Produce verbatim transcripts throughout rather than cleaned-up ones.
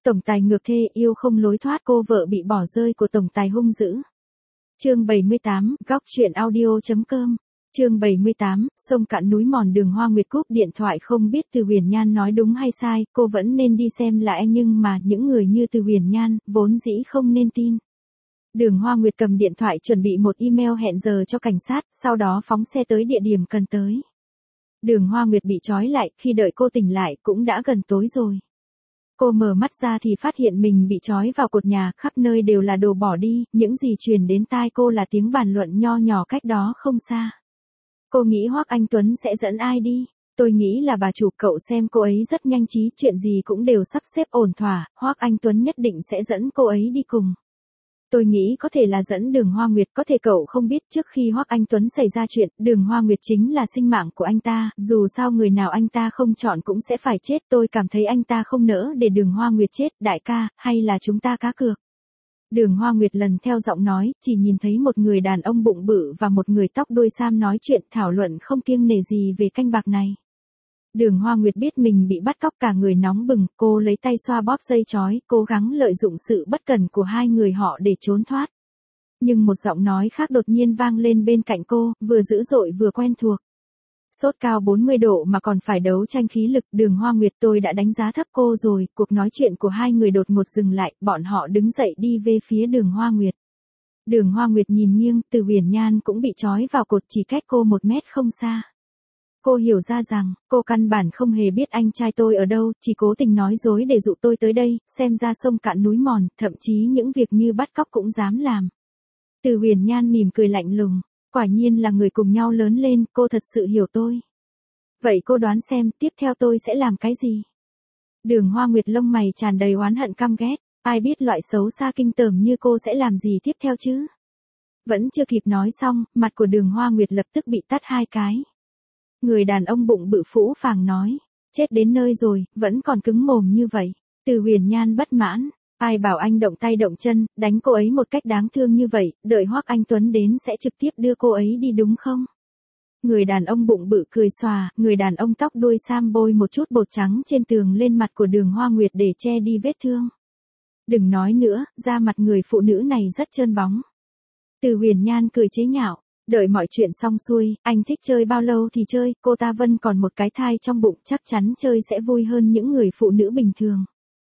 Tổng tài ngược thê yêu không lối thoát, cô vợ bị bỏ rơi của tổng tài hung dữ. Chương bảy mươi tám, góc truyện audio.com. Chương bảy mươi tám, sông cạn núi mòn. Đường Hoa Nguyệt cúp điện thoại, không biết Từ Huyền Nhan nói đúng hay sai, cô vẫn nên đi xem lại, nhưng mà những người như Từ Huyền Nhan vốn dĩ không nên tin. Đường Hoa Nguyệt cầm điện thoại chuẩn bị một email hẹn giờ cho cảnh sát, sau đó phóng xe tới địa điểm cần tới. Đường Hoa Nguyệt bị trói lại, khi đợi cô tỉnh lại cũng đã gần tối rồi. Cô mở mắt ra thì phát hiện mình bị trói vào cột nhà, khắp nơi đều là đồ bỏ đi, những gì truyền đến tai cô là tiếng bàn luận nho nhỏ cách đó không xa. Cô nghĩ Hoắc Anh Tuấn sẽ dẫn ai đi? Tôi nghĩ là bà chủ, cậu xem cô ấy rất nhanh trí, chuyện gì cũng đều sắp xếp ổn thỏa, Hoắc Anh Tuấn nhất định sẽ dẫn cô ấy đi cùng. Tôi nghĩ có thể là dẫn Đường Hoa Nguyệt, có thể cậu không biết trước khi Hoắc Anh Tuấn xảy ra chuyện, Đường Hoa Nguyệt chính là sinh mạng của anh ta, dù sao người nào anh ta không chọn cũng sẽ phải chết, tôi cảm thấy anh ta không nỡ để Đường Hoa Nguyệt chết, đại ca, hay là chúng ta cá cược. Đường Hoa Nguyệt lần theo giọng nói, chỉ nhìn thấy một người đàn ông bụng bự và một người tóc đuôi sam nói chuyện thảo luận không kiêng nể gì về canh bạc này. Đường Hoa Nguyệt biết mình bị bắt cóc, cả người nóng bừng, cô lấy tay xoa bóp dây trói, cố gắng lợi dụng sự bất cẩn của hai người họ để trốn thoát. Nhưng một giọng nói khác đột nhiên vang lên bên cạnh cô, vừa dữ dội vừa quen thuộc. Sốt cao bốn mươi độ mà còn phải đấu tranh khí lực. Đường Hoa Nguyệt, tôi đã đánh giá thấp cô rồi. Cuộc nói chuyện của hai người đột ngột dừng lại, bọn họ đứng dậy đi về phía Đường Hoa Nguyệt. Đường Hoa Nguyệt nhìn nghiêng, Từ Huyền Nhan cũng bị trói vào cột chỉ cách cô một mét không xa. Cô hiểu ra rằng, cô căn bản không hề biết anh trai tôi ở đâu, chỉ cố tình nói dối để dụ tôi tới đây, xem ra sông cạn núi mòn, thậm chí những việc như bắt cóc cũng dám làm. Từ Huyền Nhan mỉm cười lạnh lùng, quả nhiên là người cùng nhau lớn lên, cô thật sự hiểu tôi. Vậy cô đoán xem, tiếp theo tôi sẽ làm cái gì? Đường Hoa Nguyệt lông mày tràn đầy oán hận căm ghét, ai biết loại xấu xa kinh tởm như cô sẽ làm gì tiếp theo chứ? Vẫn chưa kịp nói xong, mặt của Đường Hoa Nguyệt lập tức bị tát hai cái. Người đàn ông bụng bự phũ phàng nói, chết đến nơi rồi, vẫn còn cứng mồm như vậy. Từ Huyền Nhan bất mãn, ai bảo anh động tay động chân, đánh cô ấy một cách đáng thương như vậy, đợi Hoắc Anh Tuấn đến sẽ trực tiếp đưa cô ấy đi đúng không? Người đàn ông bụng bự cười xòa, người đàn ông tóc đuôi sam bôi một chút bột trắng trên tường lên mặt của Đường Hoa Nguyệt để che đi vết thương. Đừng nói nữa, da mặt người phụ nữ này rất trơn bóng. Từ Huyền Nhan cười chế nhạo. Đợi mọi chuyện xong xuôi, anh thích chơi bao lâu thì chơi, cô ta vẫn còn một cái thai trong bụng, chắc chắn chơi sẽ vui hơn những người phụ nữ bình thường.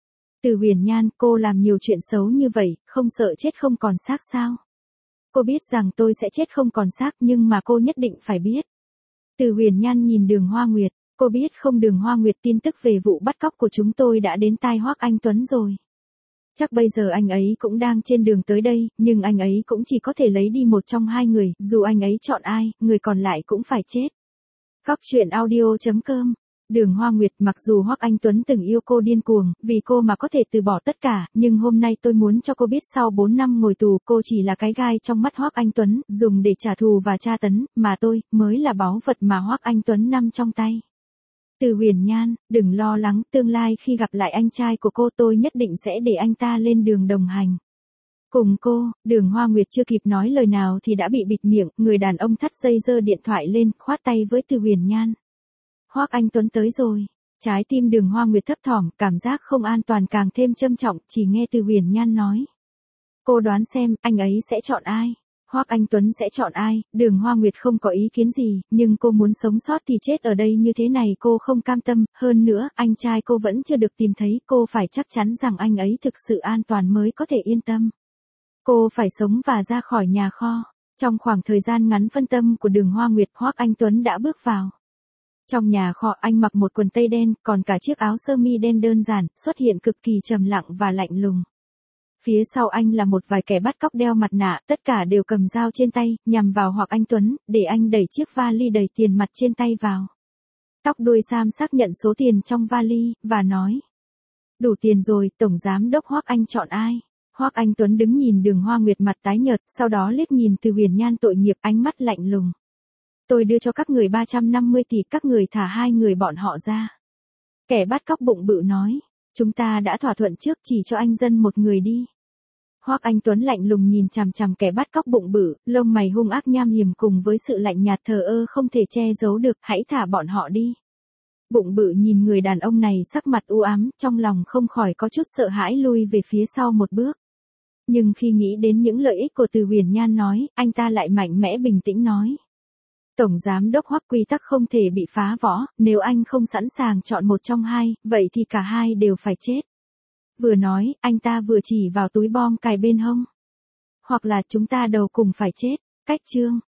Từ Huyền Nhan, cô làm nhiều chuyện xấu như vậy, không sợ chết không còn xác sao? Cô biết rằng tôi sẽ chết không còn xác, nhưng mà cô nhất định phải biết. Từ Huyền Nhan nhìn Đường Hoa Nguyệt, cô biết không Đường Hoa Nguyệt, tin tức về vụ bắt cóc của chúng tôi đã đến tai Hoắc Anh Tuấn rồi. Chắc bây giờ anh ấy cũng đang trên đường tới đây, nhưng anh ấy cũng chỉ có thể lấy đi một trong hai người, dù anh ấy chọn ai, người còn lại cũng phải chết. Góc truyện audio.com. Đường Hoa Nguyệt, mặc dù Hoắc Anh Tuấn từng yêu cô điên cuồng, vì cô mà có thể từ bỏ tất cả, nhưng hôm nay tôi muốn cho cô biết sau bốn năm ngồi tù, cô chỉ là cái gai trong mắt Hoắc Anh Tuấn, dùng để trả thù và tra tấn, mà tôi, mới là báu vật mà Hoắc Anh Tuấn nắm trong tay. Từ Huyền Nhan, đừng lo lắng, tương lai khi gặp lại anh trai của cô tôi nhất định sẽ để anh ta lên đường đồng hành. Cùng cô, Đường Hoa Nguyệt chưa kịp nói lời nào thì đã bị bịt miệng, người đàn ông thắt dây giơ điện thoại lên, khoát tay với Từ Huyền Nhan. Hoắc Anh Tuấn tới rồi. Trái tim Đường Hoa Nguyệt thấp thỏm, cảm giác không an toàn càng thêm trầm trọng, chỉ nghe Từ Huyền Nhan nói. Cô đoán xem, anh ấy sẽ chọn ai? Hoắc Anh Tuấn sẽ chọn ai? Đường Hoa Nguyệt không có ý kiến gì, nhưng cô muốn sống sót thì chết ở đây như thế này cô không cam tâm, hơn nữa, anh trai cô vẫn chưa được tìm thấy, cô phải chắc chắn rằng anh ấy thực sự an toàn mới có thể yên tâm. Cô phải sống và ra khỏi nhà kho. Trong khoảng thời gian ngắn phân tâm của Đường Hoa Nguyệt, Hoắc Anh Tuấn đã bước vào. Trong nhà kho, anh mặc một quần tây đen, còn cả chiếc áo sơ mi đen đơn giản, xuất hiện cực kỳ trầm lặng và lạnh lùng. Phía sau anh là một vài kẻ bắt cóc đeo mặt nạ, tất cả đều cầm dao trên tay, nhằm vào Hoắc Anh Tuấn, để anh đẩy chiếc vali đầy tiền mặt trên tay vào. Tóc đuôi sam xác nhận số tiền trong vali, và nói. Đủ tiền rồi, Tổng Giám đốc Hoắc Anh chọn ai? Hoắc Anh Tuấn đứng nhìn Đường Hoa Nguyệt mặt tái nhợt, sau đó liếc nhìn Từ Huyền Nhan tội nghiệp, ánh mắt lạnh lùng. Tôi đưa cho các người ba trăm năm mươi tỷ, các người thả hai người bọn họ ra. Kẻ bắt cóc bụng bự nói. Chúng ta đã thỏa thuận trước, chỉ cho anh dân một người đi. Hoắc Anh Tuấn lạnh lùng nhìn chằm chằm kẻ bắt cóc bụng bự, lông mày hung ác nham hiểm cùng với sự lạnh nhạt thờ ơ không thể che giấu được, hãy thả bọn họ đi. Bụng bự nhìn người đàn ông này sắc mặt u ám, trong lòng không khỏi có chút sợ hãi lui về phía sau một bước. Nhưng khi nghĩ đến những lợi ích của Từ Huyền Nhan nói, anh ta lại mạnh mẽ bình tĩnh nói. Tổng giám đốc Hoắc, quy tắc không thể bị phá võ, nếu anh không sẵn sàng chọn một trong hai, vậy thì cả hai đều phải chết. Vừa nói, anh ta vừa chỉ vào túi bom cài bên hông. Hoặc là chúng ta đầu cùng phải chết. Cách chương